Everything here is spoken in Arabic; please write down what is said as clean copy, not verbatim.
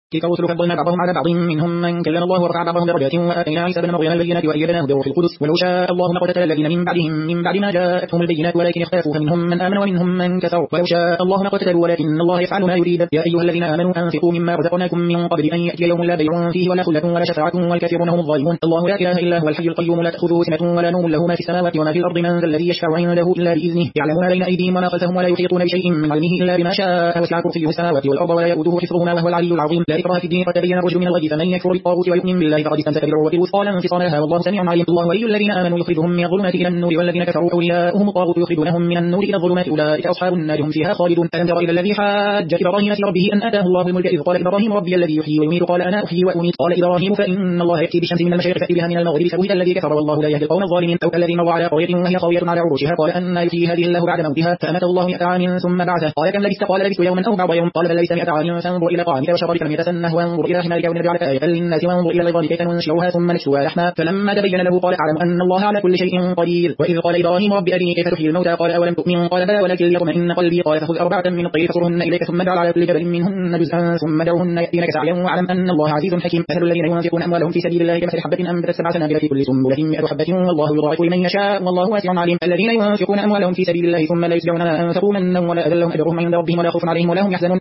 تلك الرسل فضلنا بعضهم على بعض منهم من كلم الله ورفع بعضهم درجات وآتينا عيسى ابن مريم البينات وأيدناه بروح القدس ولو شاء الله ما قتل الذين من بعدهم من بعد ما جاءتهم البينات ولكن اختلفوا فمنهم من آمن ومنهم من كفر ولو شاء الله ما قتلوا ولكن الله يفعل ما يريد يا أيها الذين آمنوا أنفقوا مما رزقناكم من قبل أن يأتي يوم لا بيع فيه ولا خلة ولا شفاعة والكافرون هم الظالمون الله لا إله إلا هو الحي القيوم لا تأخذه سنة ولا نوم له ما في السماوات وما في الأرض من ذا الذي يشفع عنده إلا بإذنه يعلم ما بين أيديهم وما خلفهم ولا يحيطون بشيء من علمه إلا بما شاء وسع كرسيه السماوات والأرض ولا يؤوده حفظهما وهو العلي العظيم لا إكراه في الدين قد تبين الرشد من الغي فمن يكفر بالطاغوت ويؤمن بالله فقد استمسك بالعروة الوثقى لا انفصام لها والله سميع عليم الله ولي الذين آمنوا يخرجهم من الظلمات إلى النور والذين كفروا أولياؤهم الطاغوت يخرجونهم من النور إلى الظلمات أولئك أصحاب النار هم فيها خالدون ألم تر إلى الذي حاج إبراهيم في ربه أن آتاه الله الملك إذ قال إبراهيم ربي الذي يحيي ويميت قال أنا أحيي وأميت قال إبراهيم فإن الله يأتي بالشمس من المشرق فأتي بها من المغرب فبهت الذي كفر والله لا يهدي القوم الظالمين أو كالذي مر على قرية وهي خاوية على عروشها قال أن يحيي هذه الله بعد موتها فأماته الله 100 عام ثم بعثه قال كم لبثت قال لبثت يوما أو بعض يوم قال بل لبثت 100 عام فانظر إلى طعامك وشرابك لم يتسنه وانظر إلى حمارك ونجعلك آية للناس وانظر إلى العظام كيف ننشرها ثم نكسوها لحما فلما تبين له قال أعلم أن الله على كل شيء قدير وإذ قال إبراهيم رب أرني كيف تحيي الموتى قال أولم تؤمن قال بلى ولكن ليطمئن قلبي قال فخذ 4 من الطير فصرهن إليك ثم اجعل على كل جبل منهن جزءا ثم دعوهن يأتينك سعيا واعلم أن الله عزيز حكيم مثل الذين ينفقون أموالهم في سبيل الله كمثل حبة أنبتت 7 سنابل في كل سنبلة 100 حبة والله يضاعف لمن يشاء والله واسع عليم الذين ينفقون أموالهم في سبيل الله ثم لا يتبعون ما أنفقوا منا ولا أذى لهم أجرهم عند ربهم ولا خوف عليهم ولا هم يحزنون